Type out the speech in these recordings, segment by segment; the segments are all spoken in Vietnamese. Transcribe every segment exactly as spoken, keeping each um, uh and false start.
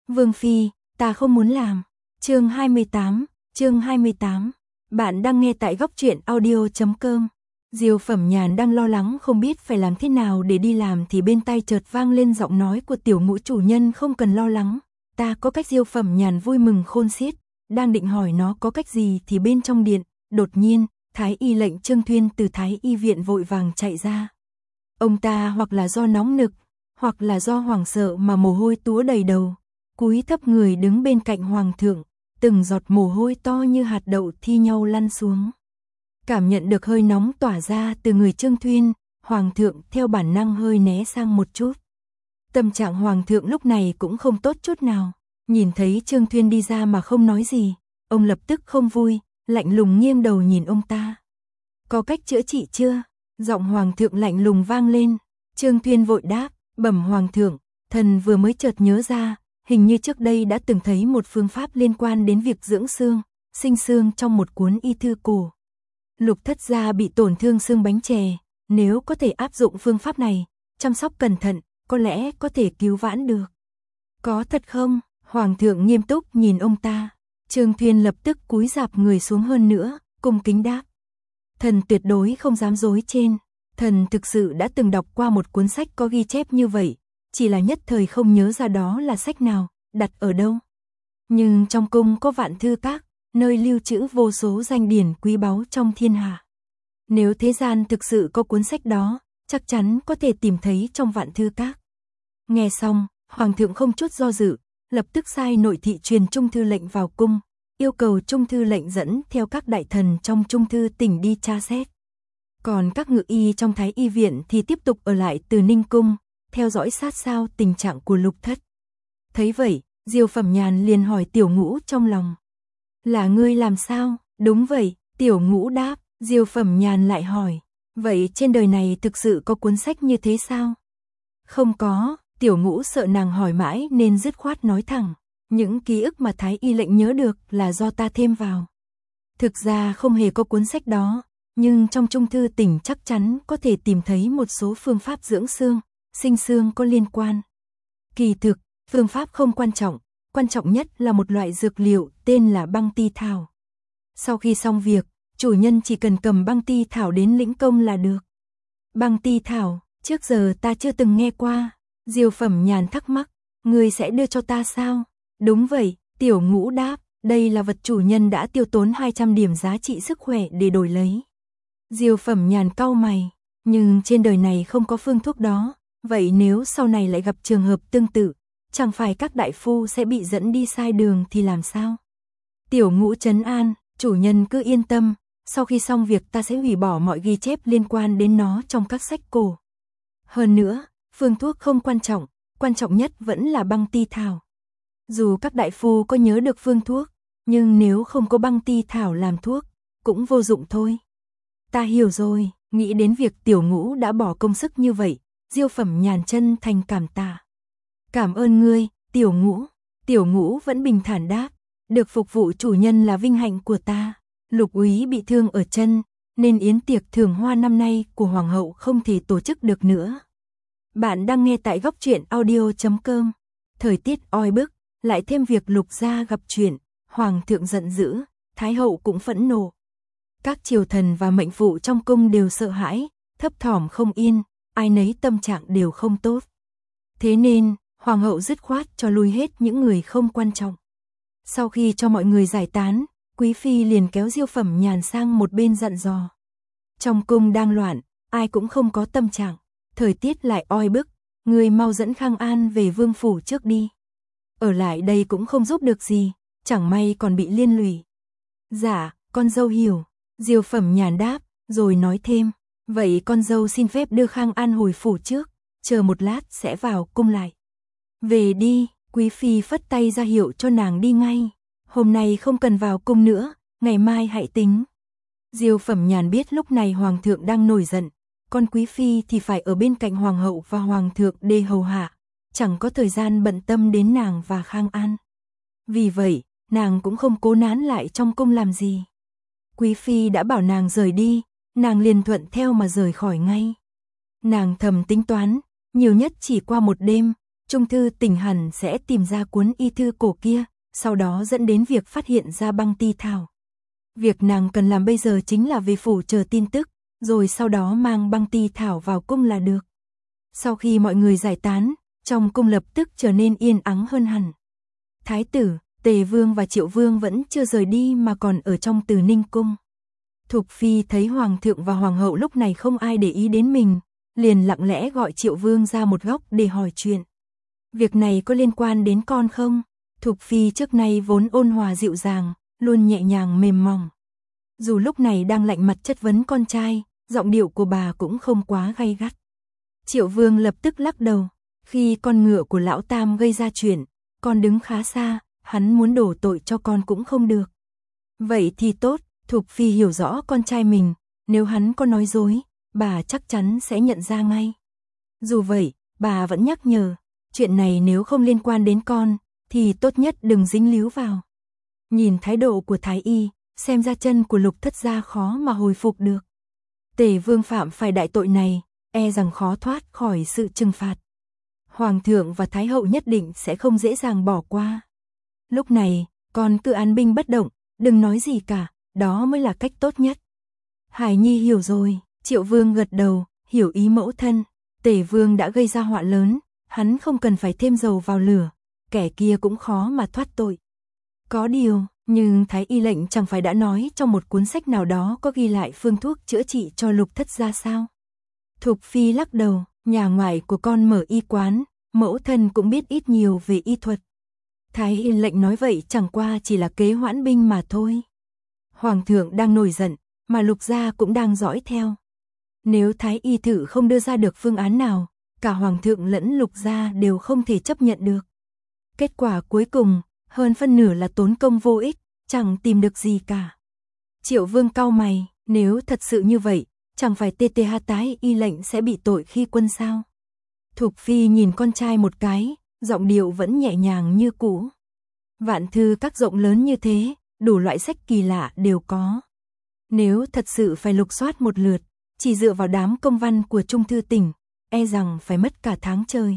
Vương phi, ta không muốn làm. Chương hai mươi tám, chương hai mươi tám. Bạn đang nghe tại góc truyện audio chấm com. Diêu Phẩm Nhàn đang lo lắng không biết phải làm thế nào để đi làm thì bên tai chợt vang lên giọng nói của Tiểu Ngũ chủ nhân, không cần lo lắng, ta có cách. Diêu Phẩm Nhàn vui mừng khôn xiết, đang định hỏi nó có cách gì thì bên trong điện, đột nhiên, Thái y lệnh Trương Thuyên từ Thái y viện vội vàng chạy ra. Ông ta hoặc là do nóng nực, hoặc là do hoảng sợ mà mồ hôi túa đầy đầu, cúi thấp người đứng bên cạnh hoàng thượng, từng giọt mồ hôi to như hạt đậu thi nhau lăn xuống. Cảm nhận được hơi nóng tỏa ra từ người Trương Thuyên, hoàng thượng theo bản năng hơi né sang một chút. Tâm trạng hoàng thượng lúc này cũng không tốt chút nào, nhìn thấy Trương Thuyên đi ra mà không nói gì, ông lập tức không vui, lạnh lùng nghiêng đầu nhìn ông ta. Có cách chữa trị chưa? Giọng hoàng thượng lạnh lùng vang lên. Trương Thuyên vội đáp, bẩm hoàng thượng, thần vừa mới chợt nhớ ra, hình như trước đây đã từng thấy một phương pháp liên quan đến việc dưỡng xương, sinh xương trong một cuốn y thư cổ. Lục thất gia bị tổn thương xương bánh chè, nếu có thể áp dụng phương pháp này, chăm sóc cẩn thận, có lẽ có thể cứu vãn được. Có thật không? Hoàng thượng nghiêm túc nhìn ông ta. Trương Thuyên lập tức cúi rạp người xuống hơn nữa, cung kính đáp. Thần tuyệt đối không dám dối trên, thần thực sự đã từng đọc qua một cuốn sách có ghi chép như vậy, chỉ là nhất thời không nhớ ra đó là sách nào, đặt ở đâu. Nhưng trong cung có Vạn Thư Các, nơi lưu trữ vô số danh điển quý báu trong thiên hạ. Nếu thế gian thực sự có cuốn sách đó, chắc chắn có thể tìm thấy trong Vạn Thư Các. Nghe xong, hoàng thượng không chút do dự, lập tức sai nội thị truyền trung thư lệnh vào cung, yêu cầu trung thư lệnh dẫn theo các đại thần trong trung thư tỉnh đi tra xét. Còn các ngự y trong Thái y viện thì tiếp tục ở lại Từ Ninh cung, theo dõi sát sao tình trạng của Lục Thất. Thấy vậy, Diêu Phẩm Nhàn liền hỏi Tiểu Ngũ trong lòng. Là ngươi làm sao? Đúng vậy, Tiểu Ngũ đáp. Diêu Phẩm Nhàn lại hỏi, vậy trên đời này thực sự có cuốn sách như thế sao? Không có. Tiểu Ngũ sợ nàng hỏi mãi nên dứt khoát nói thẳng, những ký ức mà Thái y lệnh nhớ được là do ta thêm vào. Thực ra không hề có cuốn sách đó, nhưng trong trung thư tỉnh chắc chắn có thể tìm thấy một số phương pháp dưỡng xương, sinh xương có liên quan. Kỳ thực, phương pháp không quan trọng, quan trọng nhất là một loại dược liệu tên là băng ti thảo. Sau khi xong việc, chủ nhân chỉ cần cầm băng ti thảo đến lĩnh công là được. Băng ti thảo, trước giờ ta chưa từng nghe qua. Diêu Phẩm Nhàn thắc mắc, ngươi sẽ đưa cho ta sao? Đúng vậy, Tiểu Ngũ đáp, đây là vật chủ nhân đã tiêu tốn hai trăm điểm giá trị sức khỏe để đổi lấy. Diêu Phẩm Nhàn cau mày, nhưng trên đời này không có phương thuốc đó, vậy nếu sau này lại gặp trường hợp tương tự, chẳng phải các đại phu sẽ bị dẫn đi sai đường thì làm sao? Tiểu Ngũ trấn an, chủ nhân cứ yên tâm, sau khi xong việc ta sẽ hủy bỏ mọi ghi chép liên quan đến nó trong các sách cổ. Hơn nữa, phương thuốc không quan trọng, quan trọng nhất vẫn là băng ti thảo. Dù các đại phu có nhớ được phương thuốc, nhưng nếu không có băng ti thảo làm thuốc, cũng vô dụng thôi. Ta hiểu rồi, nghĩ đến việc Tiểu Ngũ đã bỏ công sức như vậy, Diêu Phẩm Nhàn chân thành cảm tạ. Cảm ơn ngươi, Tiểu Ngũ. Tiểu Ngũ vẫn bình thản đáp, được phục vụ chủ nhân là vinh hạnh của ta. Lục úy bị thương ở chân, nên yến tiệc thưởng hoa năm nay của hoàng hậu không thể tổ chức được nữa. Bạn đang nghe tại góc truyện audio chấm com. Thời tiết oi bức, lại thêm việc Lục gia gặp chuyện, hoàng thượng giận dữ, thái hậu cũng phẫn nộ. Các triều thần và mệnh phụ trong cung đều sợ hãi, thấp thỏm không yên, ai nấy tâm trạng đều không tốt. Thế nên, hoàng hậu dứt khoát cho lui hết những người không quan trọng. Sau khi cho mọi người giải tán, quý phi liền kéo Diêu Phẩm Nhàn sang một bên dặn dò. Trong cung đang loạn, ai cũng không có tâm trạng. Thời tiết lại oi bức, người mau dẫn Khang An về vương phủ trước đi. Ở lại đây cũng không giúp được gì, chẳng may còn bị liên lụy. Dạ, con dâu hiểu. Diêu Phẩm Nhàn đáp, rồi nói thêm, vậy con dâu xin phép đưa Khang An hồi phủ trước, chờ một lát sẽ vào cung lại. Về đi, quý phi phất tay ra hiệu cho nàng đi ngay. Hôm nay không cần vào cung nữa, ngày mai hãy tính. Diêu Phẩm Nhàn biết lúc này hoàng thượng đang nổi giận, con quý phi thì phải ở bên cạnh hoàng hậu và hoàng thượng để hầu hạ, chẳng có thời gian bận tâm đến nàng và Khang An. Vì vậy, nàng cũng không cố nán lại trong cung làm gì. Quý phi đã bảo nàng rời đi, nàng liền thuận theo mà rời khỏi ngay. Nàng thầm tính toán, nhiều nhất chỉ qua một đêm, Trung thư tỉnh hẳn sẽ tìm ra cuốn y thư cổ kia, sau đó dẫn đến việc phát hiện ra băng ti thảo. Việc nàng cần làm bây giờ chính là về phủ chờ tin tức, rồi sau đó mang băng ti thảo vào cung là được. Sau khi mọi người giải tán, trong cung lập tức trở nên yên ắng hơn hẳn. Thái tử, Tề Vương và Triệu Vương vẫn chưa rời đi mà còn ở trong Từ Ninh cung. Thục Phi thấy Hoàng thượng và Hoàng hậu lúc này không ai để ý đến mình, liền lặng lẽ gọi Triệu Vương ra một góc để hỏi chuyện. Việc này có liên quan đến con không? Thục Phi trước nay vốn ôn hòa dịu dàng, luôn nhẹ nhàng mềm mỏng. Dù lúc này đang lạnh mặt chất vấn con trai, giọng điệu của bà cũng không quá gay gắt. Triệu Vương lập tức lắc đầu, khi con ngựa của lão Tam gây ra chuyện, con đứng khá xa, hắn muốn đổ tội cho con cũng không được. Vậy thì tốt, Thục Phi hiểu rõ con trai mình, nếu hắn có nói dối, bà chắc chắn sẽ nhận ra ngay. Dù vậy, bà vẫn nhắc nhở, chuyện này nếu không liên quan đến con, thì tốt nhất đừng dính líu vào. Nhìn thái độ của Thái Y, xem ra chân của Lục thất gia khó mà hồi phục được. Tề Vương phạm phải đại tội này, e rằng khó thoát khỏi sự trừng phạt. Hoàng thượng và Thái hậu nhất định sẽ không dễ dàng bỏ qua. Lúc này, con cứ án binh bất động, đừng nói gì cả, đó mới là cách tốt nhất. Hải Nhi hiểu rồi, Triệu Vương gật đầu, hiểu ý mẫu thân. Tề Vương đã gây ra họa lớn, hắn không cần phải thêm dầu vào lửa, kẻ kia cũng khó mà thoát tội. Có điều, nhưng Thái Y lệnh chẳng phải đã nói trong một cuốn sách nào đó có ghi lại phương thuốc chữa trị cho Lục thất gia sao? Thục Phi lắc đầu, nhà ngoại của con mở y quán, mẫu thân cũng biết ít nhiều về y thuật. Thái Y lệnh nói vậy chẳng qua chỉ là kế hoãn binh mà thôi. Hoàng thượng đang nổi giận, mà Lục gia cũng đang dõi theo. Nếu Thái Y thử không đưa ra được phương án nào, cả Hoàng thượng lẫn Lục gia đều không thể chấp nhận được. Kết quả cuối cùng, hơn phân nửa là tốn công vô ích, chẳng tìm được gì cả. Triệu Vương cau mày, nếu thật sự như vậy, chẳng phải tê tê hát Thái Y lệnh sẽ bị tội khi quân sao? Thục Phi nhìn con trai một cái, giọng điệu vẫn nhẹ nhàng như cũ. Vạn thư các rộng lớn như thế, đủ loại sách kỳ lạ đều có. Nếu thật sự phải lục soát một lượt, chỉ dựa vào đám công văn của Trung thư tỉnh, e rằng phải mất cả tháng trời.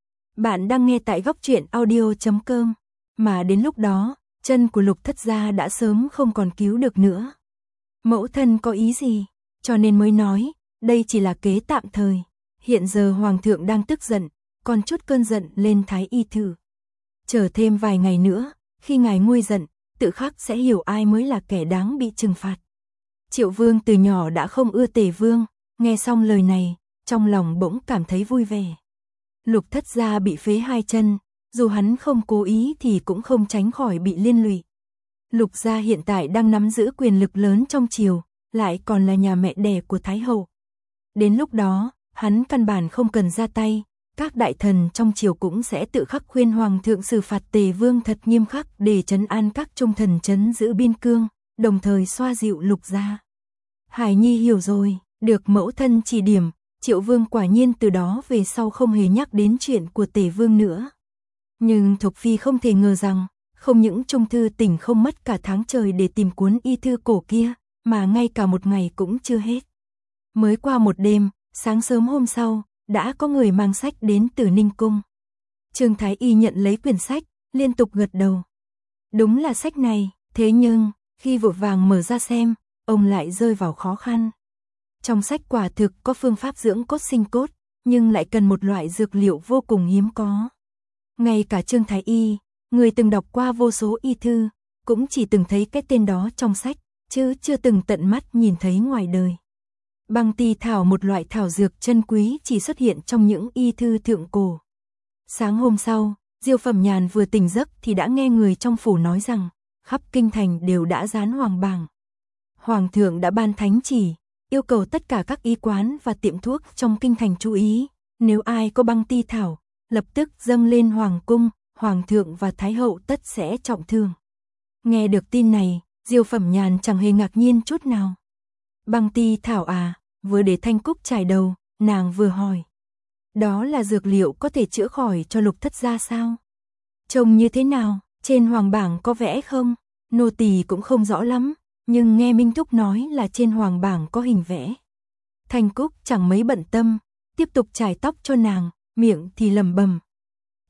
Bạn đang nghe tại góc truyện audio chấm com, mà đến lúc đó, chân của Lục thất gia đã sớm không còn cứu được nữa. Mẫu thân có ý gì? Cho nên mới nói, đây chỉ là kế tạm thời. Hiện giờ Hoàng thượng đang tức giận, còn chút cơn giận lên Thái Y thử. Chờ thêm vài ngày nữa, khi ngài nguôi giận, tự khắc sẽ hiểu ai mới là kẻ đáng bị trừng phạt. Triệu Vương từ nhỏ đã không ưa Tề Vương, nghe xong lời này, trong lòng bỗng cảm thấy vui vẻ. Lục thất gia bị phế hai chân, dù hắn không cố ý thì cũng không tránh khỏi bị liên lụy. Lục gia hiện tại đang nắm giữ quyền lực lớn trong triều, lại còn là nhà mẹ đẻ của Thái hậu. Đến lúc đó, hắn căn bản không cần ra tay, các đại thần trong triều cũng sẽ tự khắc khuyên Hoàng thượng xử phạt Tề Vương thật nghiêm khắc để trấn an các trung thần trấn giữ biên cương, đồng thời xoa dịu Lục gia. Hải Nhi hiểu rồi, được mẫu thân chỉ điểm, Triệu Vương quả nhiên từ đó về sau không hề nhắc đến chuyện của Tề Vương nữa. Nhưng Thục Phi không thể ngờ rằng, không những Trung thư tỉnh không mất cả tháng trời để tìm cuốn y thư cổ kia, mà ngay cả một ngày cũng chưa hết. Mới qua một đêm, sáng sớm hôm sau, đã có người mang sách đến Từ Ninh cung. Trương Thái Y nhận lấy quyển sách, liên tục gật đầu. Đúng là sách này, thế nhưng, khi vội vàng mở ra xem, ông lại rơi vào khó khăn. Trong sách quả thực có phương pháp dưỡng cốt sinh cốt, nhưng lại cần một loại dược liệu vô cùng hiếm có. Ngay cả Trương Thái Y, người từng đọc qua vô số y thư, cũng chỉ từng thấy cái tên đó trong sách, chứ chưa từng tận mắt nhìn thấy ngoài đời. Băng ti thảo, một loại thảo dược chân quý chỉ xuất hiện trong những y thư thượng cổ. Sáng hôm sau, Diêu Phẩm Nhàn vừa tỉnh giấc thì đã nghe người trong phủ nói rằng, khắp kinh thành đều đã dán hoàng bảng. Hoàng thượng đã ban thánh chỉ, yêu cầu tất cả các y quán và tiệm thuốc trong kinh thành chú ý, nếu ai có băng ti thảo, lập tức dâng lên hoàng cung, Hoàng thượng và Thái hậu tất sẽ trọng thương. Nghe được tin này, Diêu Phẩm Nhàn chẳng hề ngạc nhiên chút nào. Băng ti thảo à, vừa để Thanh Cúc trải đầu, nàng vừa hỏi. Đó là dược liệu có thể chữa khỏi cho Lục thất gia sao? Trông như thế nào, trên hoàng bảng có vẽ không? Nô tỳ cũng không rõ lắm, nhưng nghe Minh Thúc nói là trên hoàng bảng có hình vẽ. Thanh Cúc chẳng mấy bận tâm, tiếp tục chải tóc cho nàng, miệng thì lẩm bẩm.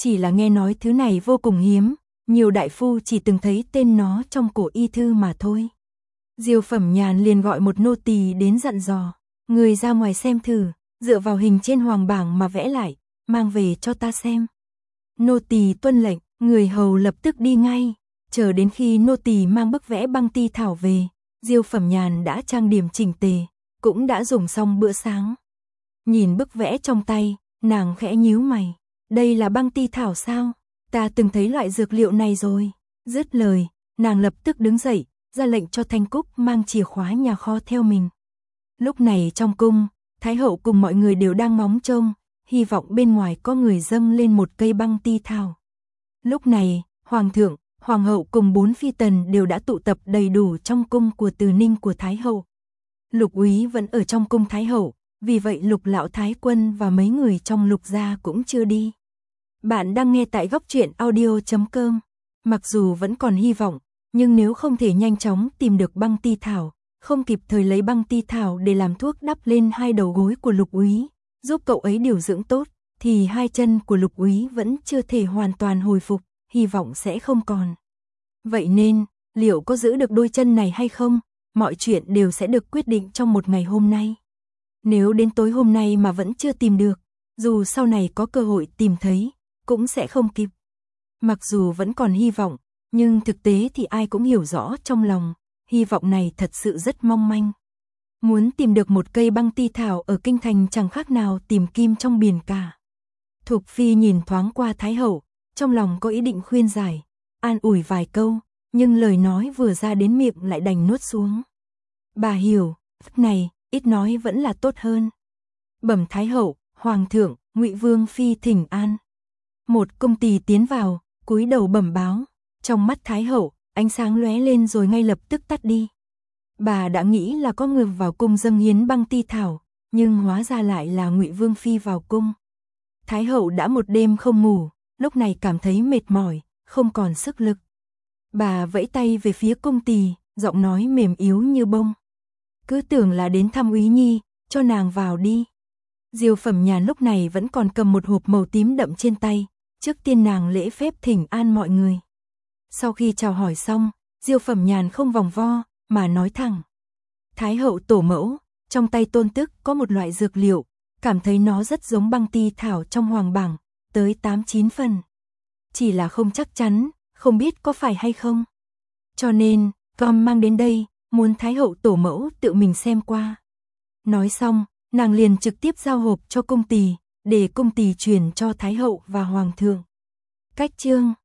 chỉ là nghe nói thứ này vô cùng hiếm, nhiều đại phu chỉ từng thấy tên nó trong cổ y thư mà thôi. Diêu Phẩm Nhàn liền gọi một nô tỳ đến dặn dò, người ra ngoài xem thử, dựa vào hình trên hoàng bảng mà vẽ lại, mang về cho ta xem. Nô tỳ tuân lệnh, người hầu lập tức đi ngay, chờ đến khi nô tỳ mang bức vẽ băng ti thảo về, Diêu Phẩm Nhàn đã trang điểm chỉnh tề, cũng đã dùng xong bữa sáng. Nhìn bức vẽ trong tay, nàng khẽ nhíu mày, đây là băng ti thảo sao? Ta từng thấy loại dược liệu này rồi. Dứt lời, nàng lập tức đứng dậy, ra lệnh cho Thanh Cúc mang chìa khóa nhà kho theo mình. Lúc này trong cung, Thái hậu cùng mọi người đều đang ngóng trông, hy vọng bên ngoài có người dâng lên một cây băng ti thảo. Lúc này, Hoàng thượng, Hoàng hậu cùng bốn phi tần đều đã tụ tập đầy đủ trong cung của Từ Ninh của Thái hậu. Lục úy vẫn ở trong cung Thái hậu, vì vậy Lục lão thái quân và mấy người trong Lục gia cũng chưa đi. Bạn đang nghe tại góc truyện audio chấm com. Mặc dù vẫn còn hy vọng, nhưng nếu không thể nhanh chóng tìm được băng ti thảo, không kịp thời lấy băng ti thảo để làm thuốc đắp lên hai đầu gối của Lục úy, giúp cậu ấy điều dưỡng tốt, thì hai chân của Lục úy vẫn chưa thể hoàn toàn hồi phục, hy vọng sẽ không còn. Vậy nên, liệu có giữ được đôi chân này hay không, mọi chuyện đều sẽ được quyết định trong một ngày hôm nay. Nếu đến tối hôm nay mà vẫn chưa tìm được, dù sau này có cơ hội tìm thấy, cũng sẽ không kịp. Mặc dù vẫn còn hy vọng, nhưng thực tế thì ai cũng hiểu rõ trong lòng, hy vọng này thật sự rất mong manh. Muốn tìm được một cây băng ti thảo ở kinh thành chẳng khác nào tìm kim trong biển cả. Thục Phi nhìn thoáng qua Thái hậu, trong lòng có ý định khuyên giải, an ủi vài câu, nhưng lời nói vừa ra đến miệng lại đành nuốt xuống. Bà hiểu, này, ít nói vẫn là tốt hơn. Bẩm Thái hậu, Hoàng thượng, Ngụy Vương Phi thỉnh an. Một công tỳ tiến vào, cúi đầu bẩm báo, trong mắt Thái hậu, ánh sáng lóe lên rồi ngay lập tức tắt đi. Bà đã nghĩ là có người vào cung dâng hiến băng ti thảo, nhưng hóa ra lại là Ngụy Vương Phi vào cung. Thái hậu đã một đêm không ngủ, lúc này cảm thấy mệt mỏi, không còn sức lực. Bà vẫy tay về phía công tỳ, giọng nói mềm yếu như bông. Cứ tưởng là đến thăm úy nhi, cho nàng vào đi. Diêu Phẩm Nhàn lúc này vẫn còn cầm một hộp màu tím đậm trên tay, trước tiên nàng lễ phép thỉnh an mọi người. Sau khi chào hỏi xong, Diêu Phẩm Nhàn không vòng vo, mà nói thẳng. Thái hậu tổ mẫu, trong tay tôn tức có một loại dược liệu, cảm thấy nó rất giống băng ti thảo trong hoàng bảng, tới tám chín phần. Chỉ là không chắc chắn, không biết có phải hay không. Cho nên, con mang đến đây, muốn Thái hậu tổ mẫu tự mình xem qua. Nói xong, nàng liền trực tiếp giao hộp cho công tỳ, để công tỳ truyền cho Thái hậu và Hoàng thượng. Cách chương